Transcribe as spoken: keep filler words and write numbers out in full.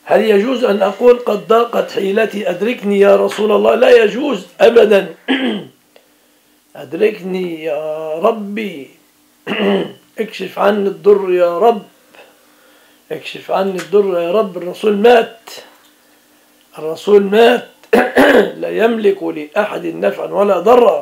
هل يجوز أن أقول قد ضاقت حيلتي أدركني يا رسول الله؟ لا يجوز أبدا. أدركني يا ربي، اكشف عني الضر يا رب، اكشف عني الضر يا رب. الرسول مات، الرسول مات لا يملك لأحد نفعا ولا ضرا.